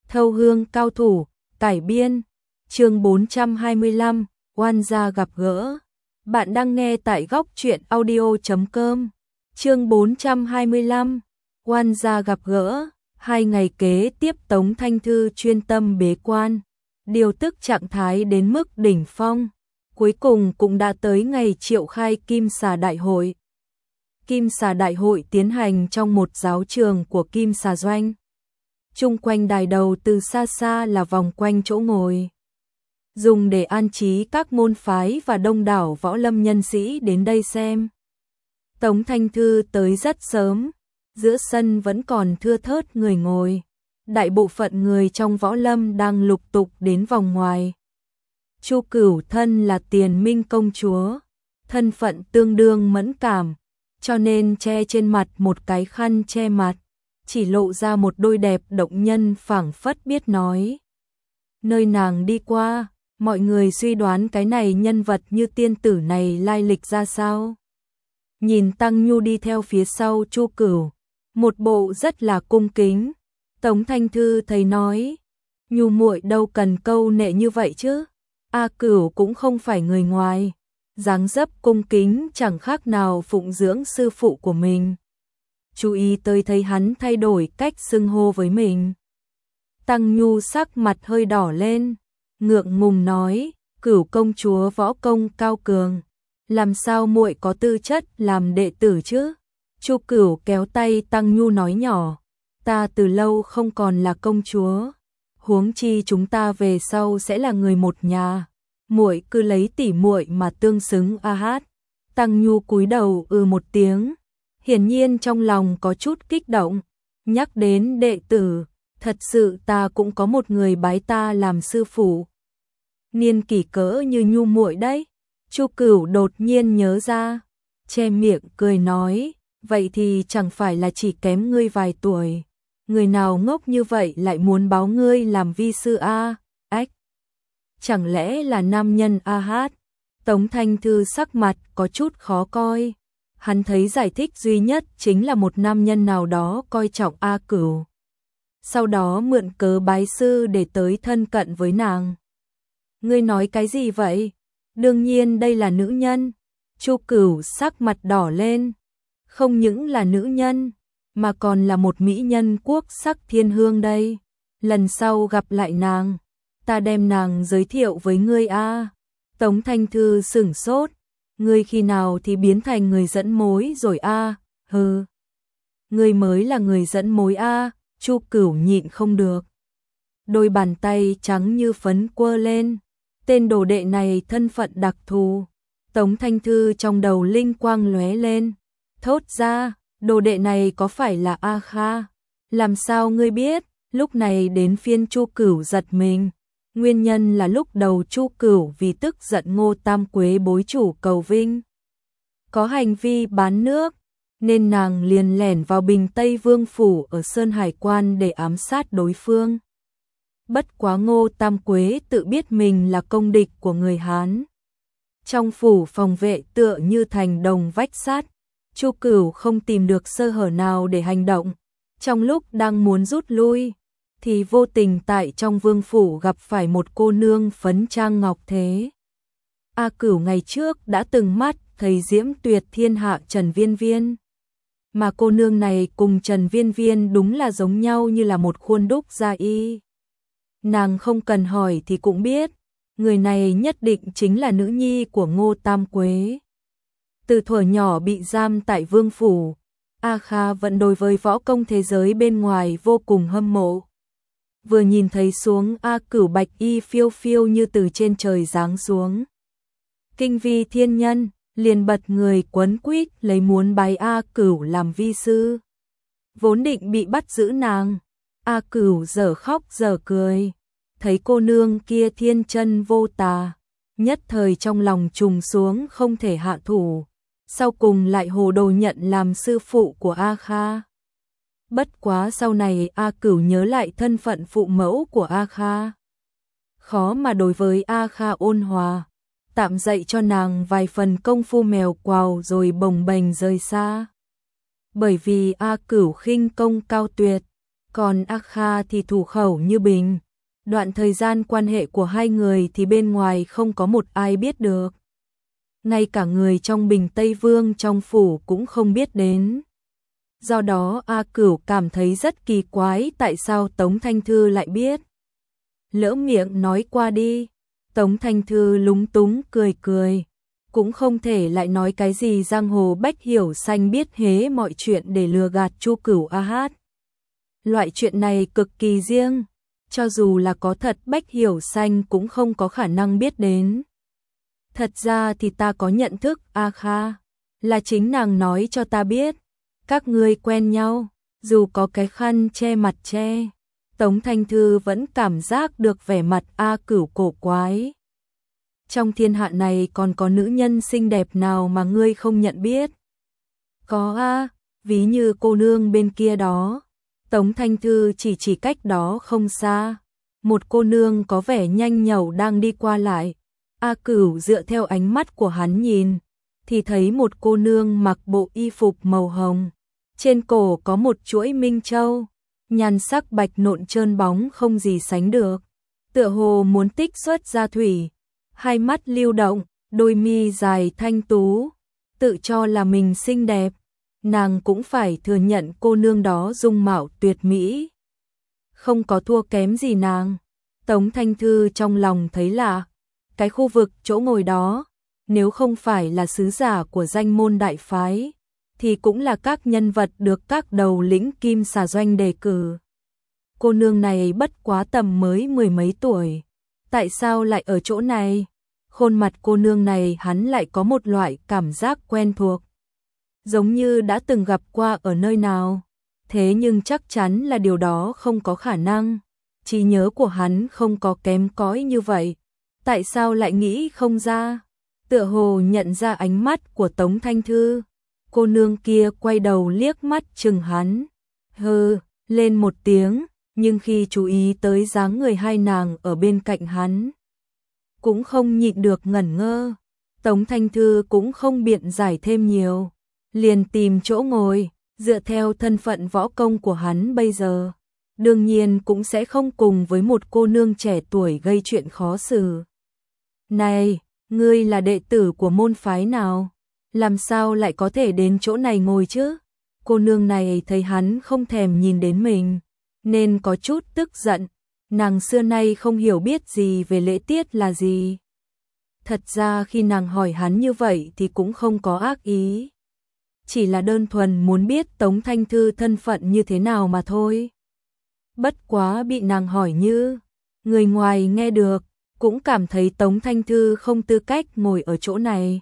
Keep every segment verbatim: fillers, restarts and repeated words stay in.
Thâu hương cao thủ, cải biên, chương bốn trăm hai mươi lăm, oan gia gặp gỡ. Bạn đang nghe tại góc truyện audio chấm com. Chương bốn trăm hai mươi lăm, oan gia gặp gỡ. Hai ngày kế tiếp Tống Thanh Thư chuyên tâm bế quan, điều tức trạng thái đến mức đỉnh phong. Cuối cùng cũng đã tới ngày triệu khai Kim Xà Đại hội. Kim Xà Đại hội tiến hành trong một giáo trường của Kim Xà Doanh. Chung quanh đài đầu từ xa xa là vòng quanh chỗ ngồi, dùng để an trí các môn phái và đông đảo võ lâm nhân sĩ đến đây xem. Tống Thanh Thư tới rất sớm, giữa sân vẫn còn thưa thớt người ngồi. Đại bộ phận người trong võ lâm đang lục tục đến vòng ngoài. Chu Cửu thân là Tiền Minh công chúa, thân phận tương đương mẫn cảm, cho nên che trên mặt một cái khăn che mặt, chỉ lộ ra một đôi đẹp động nhân phảng phất biết nói. Nơi nàng đi qua, mọi người suy đoán cái này nhân vật như tiên tử này lai lịch ra sao. Nhìn Tăng Nhu đi theo phía sau Chu Cửu, một bộ rất là cung kính. Tống Thanh Thư thấy nói, Nhu muội đâu cần câu nệ như vậy chứ. A Cửu cũng không phải người ngoài, dáng dấp cung kính chẳng khác nào phụng dưỡng sư phụ của mình. Chú ý tới thấy hắn thay đổi cách xưng hô với mình. Tăng Nhu sắc mặt hơi đỏ lên, ngượng ngùng nói, Cửu công chúa võ công cao cường, làm sao muội có tư chất làm đệ tử chứ? Chu Cửu kéo tay Tăng Nhu nói nhỏ, ta từ lâu không còn là công chúa, huống chi chúng ta về sau sẽ là người một nhà, muội cứ lấy tỉ muội mà tương xứng a hát. Tăng Nhu cúi đầu ư ừ một tiếng, hiển nhiên trong lòng có chút kích động. Nhắc đến đệ tử, thật sự ta cũng có một người bái ta làm sư phụ, niên kỷ cỡ như Nhu muội đấy. Chu Cửu đột nhiên nhớ ra, che miệng cười nói, vậy thì chẳng phải là chỉ kém ngươi vài tuổi. Người nào ngốc như vậy lại muốn báo ngươi làm vi sư a? Ách, chẳng lẽ là nam nhân a hát? Tống Thanh Thư sắc mặt có chút khó coi. Hắn thấy giải thích duy nhất chính là một nam nhân nào đó coi trọng A Cửu, sau đó mượn cớ bái sư để tới thân cận với nàng. Ngươi nói cái gì vậy? Đương nhiên đây là nữ nhân. Chu Cửu sắc mặt đỏ lên. Không những là nữ nhân, mà còn là một mỹ nhân quốc sắc thiên hương đây. Lần sau gặp lại nàng, ta đem nàng giới thiệu với ngươi a. Tống Thanh Thư sửng sốt. Ngươi khi nào thì biến thành người dẫn mối rồi a? Hừ, ngươi mới là người dẫn mối a. Chu Cửu nhịn không được, đôi bàn tay trắng như phấn quơ lên. Tên đồ đệ này thân phận đặc thù. Tống Thanh Thư trong đầu linh quang lóe lên, thốt ra, đồ đệ này có phải là A Kha? Làm sao ngươi biết? Lúc này đến phiên Chu Cửu giật mình. Nguyên nhân là lúc đầu Chu Cửu vì tức giận Ngô Tam Quế bối chủ cầu vinh, có hành vi bán nước, nên nàng liền lẻn vào Bình Tây Vương phủ ở Sơn Hải Quan để ám sát đối phương. Bất quá Ngô Tam Quế tự biết mình là công địch của người Hán. Trong phủ phòng vệ tựa như thành đồng vách sắt, Chu Cửu không tìm được sơ hở nào để hành động. Trong lúc đang muốn rút lui, thì vô tình tại trong vương phủ gặp phải một cô nương phấn trang ngọc thế. A Cửu ngày trước đã từng mắt thấy diễm tuyệt thiên hạ Trần Viên Viên, mà cô nương này cùng Trần Viên Viên đúng là giống nhau như là một khuôn đúc gia y. Nàng không cần hỏi thì cũng biết, người này nhất định chính là nữ nhi của Ngô Tam Quế. Từ thuở nhỏ bị giam tại vương phủ, A Kha vẫn đối với võ công thế giới bên ngoài vô cùng hâm mộ. Vừa nhìn thấy xuống A Cửu bạch y phiêu phiêu như từ trên trời giáng xuống, kinh vi thiên nhân, liền bật người quấn quýt lấy muốn bái A Cửu làm vi sư. Vốn định bị bắt giữ nàng, A Cửu dở khóc dở cười, thấy cô nương kia thiên chân vô tà, nhất thời trong lòng trùng xuống không thể hạ thủ, sau cùng lại hồ đồ nhận làm sư phụ của A Kha. Bất quá sau này A Cửu nhớ lại thân phận phụ mẫu của A Kha, khó mà đối với A Kha ôn hòa, tạm dạy cho nàng vài phần công phu mèo quào rồi bồng bềnh rời xa. Bởi vì A Cửu khinh công cao tuyệt, còn A Kha thì thủ khẩu như bình. Đoạn thời gian quan hệ của hai người thì bên ngoài không có một ai biết được. Ngay cả người trong Bình Tây Vương trong phủ cũng không biết đến. Do đó A Cửu cảm thấy rất kỳ quái tại sao Tống Thanh Thư lại biết. Lỡ miệng nói qua đi, Tống Thanh Thư lúng túng cười cười. Cũng không thể lại nói cái gì giang hồ bách hiểu xanh biết hế mọi chuyện để lừa gạt Chu Cửu A Hát. Loại chuyện này cực kỳ riêng, cho dù là có thật bách hiểu xanh cũng không có khả năng biết đến. Thật ra thì ta có nhận thức A Kha, là chính nàng nói cho ta biết. Các ngươi quen nhau, dù có cái khăn che mặt che. Tống Thanh Thư vẫn cảm giác được vẻ mặt A Cửu cổ quái. Trong thiên hạ này còn có nữ nhân xinh đẹp nào mà ngươi không nhận biết? Có a, ví như cô nương bên kia đó. Tống Thanh Thư chỉ chỉ cách đó không xa. Một cô nương có vẻ nhanh nhẩu đang đi qua lại. A Cửu dựa theo ánh mắt của hắn nhìn, thì thấy một cô nương mặc bộ y phục màu hồng. Trên cổ có một chuỗi minh châu, nhan sắc bạch nộn trơn bóng không gì sánh được. Tựa hồ muốn tích xuất ra thủy. Hai mắt lưu động, đôi mi dài thanh tú, tự cho là mình xinh đẹp. Nàng cũng phải thừa nhận cô nương đó dung mạo tuyệt mỹ. Không có thua kém gì nàng. Tống Thanh Thư trong lòng thấy lạ. Cái khu vực chỗ ngồi đó, nếu không phải là sứ giả của danh môn đại phái, thì cũng là các nhân vật được các đầu lĩnh Kim Xà Doanh đề cử. Cô nương này bất quá tầm mới mười mấy tuổi. Tại sao lại ở chỗ này? Khuôn mặt cô nương này hắn lại có một loại cảm giác quen thuộc. Giống như đã từng gặp qua ở nơi nào. Thế nhưng chắc chắn là điều đó không có khả năng. Trí nhớ của hắn không có kém cỏi như vậy. Tại sao lại nghĩ không ra? Tựa hồ nhận ra ánh mắt của Tống Thanh Thư. Cô nương kia quay đầu liếc mắt chừng hắn. Hừ, lên một tiếng. Nhưng khi chú ý tới dáng người hai nàng ở bên cạnh hắn, cũng không nhịn được ngẩn ngơ. Tống Thanh Thư cũng không biện giải thêm nhiều, liền tìm chỗ ngồi. Dựa theo thân phận võ công của hắn bây giờ, đương nhiên cũng sẽ không cùng với một cô nương trẻ tuổi gây chuyện khó xử. Này, ngươi là đệ tử của môn phái nào? Làm sao lại có thể đến chỗ này ngồi chứ? Cô nương này thấy hắn không thèm nhìn đến mình, nên có chút tức giận. Nàng xưa nay không hiểu biết gì về lễ tiết là gì. Thật ra khi nàng hỏi hắn như vậy thì cũng không có ác ý. Chỉ là đơn thuần muốn biết Tống Thanh Thư thân phận như thế nào mà thôi. Bất quá bị nàng hỏi như người ngoài nghe được, cũng cảm thấy Tống Thanh Thư không tư cách ngồi ở chỗ này.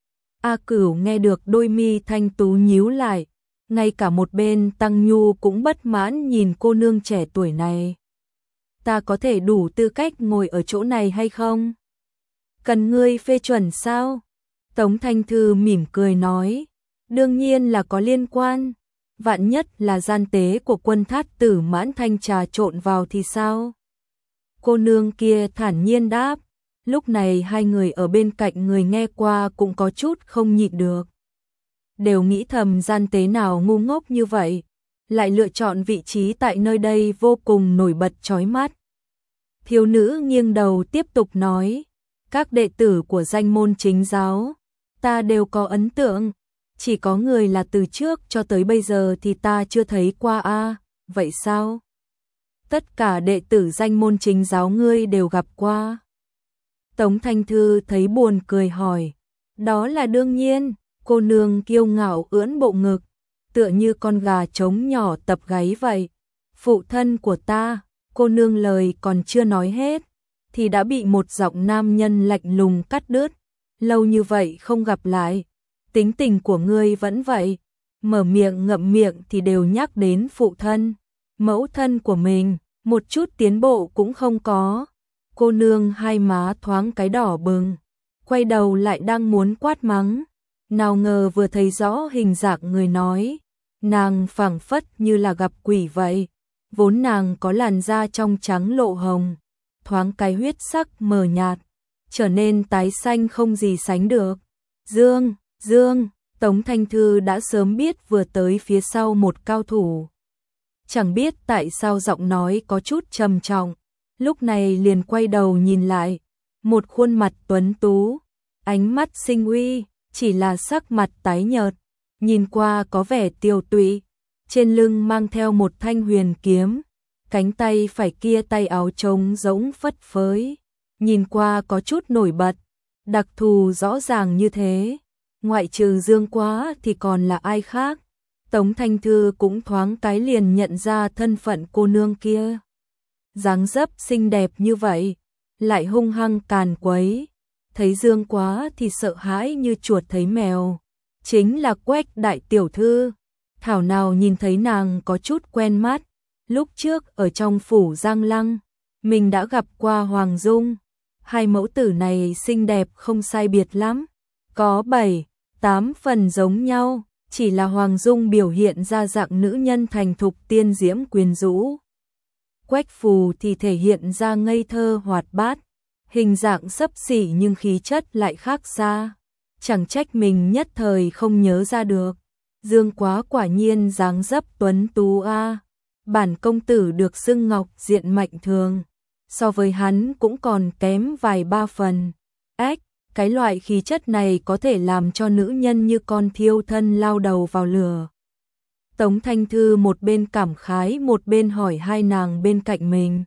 A Cửu nghe được đôi mi thanh tú nhíu lại. Ngay cả một bên Tăng Nhu cũng bất mãn nhìn cô nương trẻ tuổi này. Ta có thể đủ tư cách ngồi ở chỗ này hay không? Cần ngươi phê chuẩn sao? Tống Thanh Thư mỉm cười nói. Đương nhiên là có liên quan. Vạn nhất là gian tế của quân Thát Tử Mãn Thanh trà trộn vào thì sao? Cô nương kia thản nhiên đáp. Lúc này hai người ở bên cạnh người nghe qua cũng có chút không nhịn được. Đều nghĩ thầm gian tế nào ngu ngốc như vậy, lại lựa chọn vị trí tại nơi đây vô cùng nổi bật chói mắt. Thiếu nữ nghiêng đầu tiếp tục nói, các đệ tử của danh môn chính giáo, ta đều có ấn tượng, chỉ có người là từ trước cho tới bây giờ thì ta chưa thấy qua a. Vậy sao? Tất cả đệ tử danh môn chính giáo ngươi đều gặp qua. Tống Thanh Thư thấy buồn cười hỏi, đó là đương nhiên. Cô nương kiêu ngạo ưỡn bộ ngực, tựa như con gà trống nhỏ tập gáy vậy. Phụ thân của ta, cô nương lời còn chưa nói hết, thì đã bị một giọng nam nhân lạnh lùng cắt đứt. Lâu như vậy không gặp lại, tính tình của ngươi vẫn vậy, mở miệng ngậm miệng thì đều nhắc đến phụ thân, mẫu thân của mình, một chút tiến bộ cũng không có. Cô nương hai má thoáng cái đỏ bừng, quay đầu lại đang muốn quát mắng. Nào ngờ vừa thấy rõ hình dạng người nói, nàng phảng phất như là gặp quỷ vậy. Vốn nàng có làn da trong trắng lộ hồng, thoáng cái huyết sắc mờ nhạt, trở nên tái xanh không gì sánh được. Dương, Dương, Tống Thanh Thư đã sớm biết vừa tới phía sau một cao thủ. chẳng biết tại sao giọng nói có chút trầm trọng, lúc này liền quay đầu nhìn lại, một khuôn mặt tuấn tú, ánh mắt sinh uy, chỉ là sắc mặt tái nhợt, nhìn qua có vẻ tiều tụy, trên lưng mang theo một thanh huyền kiếm, cánh tay phải kia tay áo trống rỗng phất phới, nhìn qua có chút nổi bật, đặc thù rõ ràng như thế, ngoại trừ Dương Quá thì còn là ai khác. Tống Thanh Thư cũng thoáng cái liền nhận ra thân phận cô nương kia. Dáng dấp xinh đẹp như vậy, lại hung hăng càn quấy, thấy Dương Quá thì sợ hãi như chuột thấy mèo, chính là Quách đại tiểu thư. Thảo nào nhìn thấy nàng có chút quen mắt, lúc trước ở trong phủ Giang Lăng, mình đã gặp qua Hoàng Dung, hai mẫu tử này xinh đẹp không sai biệt lắm, có bảy, tám phần giống nhau, chỉ là Hoàng Dung biểu hiện ra dạng nữ nhân thành thục tiên diễm quyến rũ. Quách Phù thì thể hiện ra ngây thơ hoạt bát, hình dạng xấp xỉ nhưng khí chất lại khác xa, chẳng trách mình nhất thời không nhớ ra được. Dương Quá quả nhiên dáng dấp tuấn tú a, bản công tử được xưng ngọc diện mạnh thường, so với hắn cũng còn kém vài ba phần. Ách, cái loại khí chất này có thể làm cho nữ nhân như con thiêu thân lao đầu vào lửa. Tống Thanh Thư một bên cảm khái một bên hỏi hai nàng bên cạnh mình.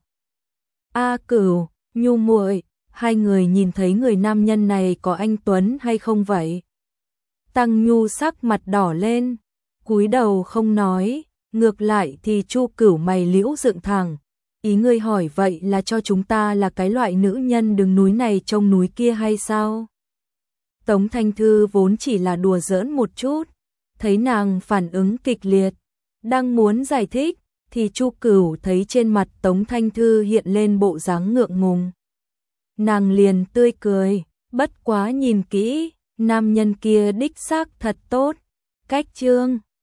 A Cửu, Nhu muội, hai người nhìn thấy người nam nhân này có anh tuấn hay không vậy? Tăng Nhu sắc mặt đỏ lên, cúi đầu không nói, ngược lại thì Chu Cửu mày liễu dựng thẳng. Ý ngươi hỏi vậy là cho chúng ta là cái loại nữ nhân đứng núi này trông núi kia hay sao? Tống Thanh Thư vốn chỉ là đùa giỡn một chút, thấy nàng phản ứng kịch liệt, đang muốn giải thích, thì Chu Cửu thấy trên mặt Tống Thanh Thư hiện lên bộ dáng ngượng ngùng. Nàng liền tươi cười, bất quá nhìn kỹ, nam nhân kia đích xác thật tốt, cách trương,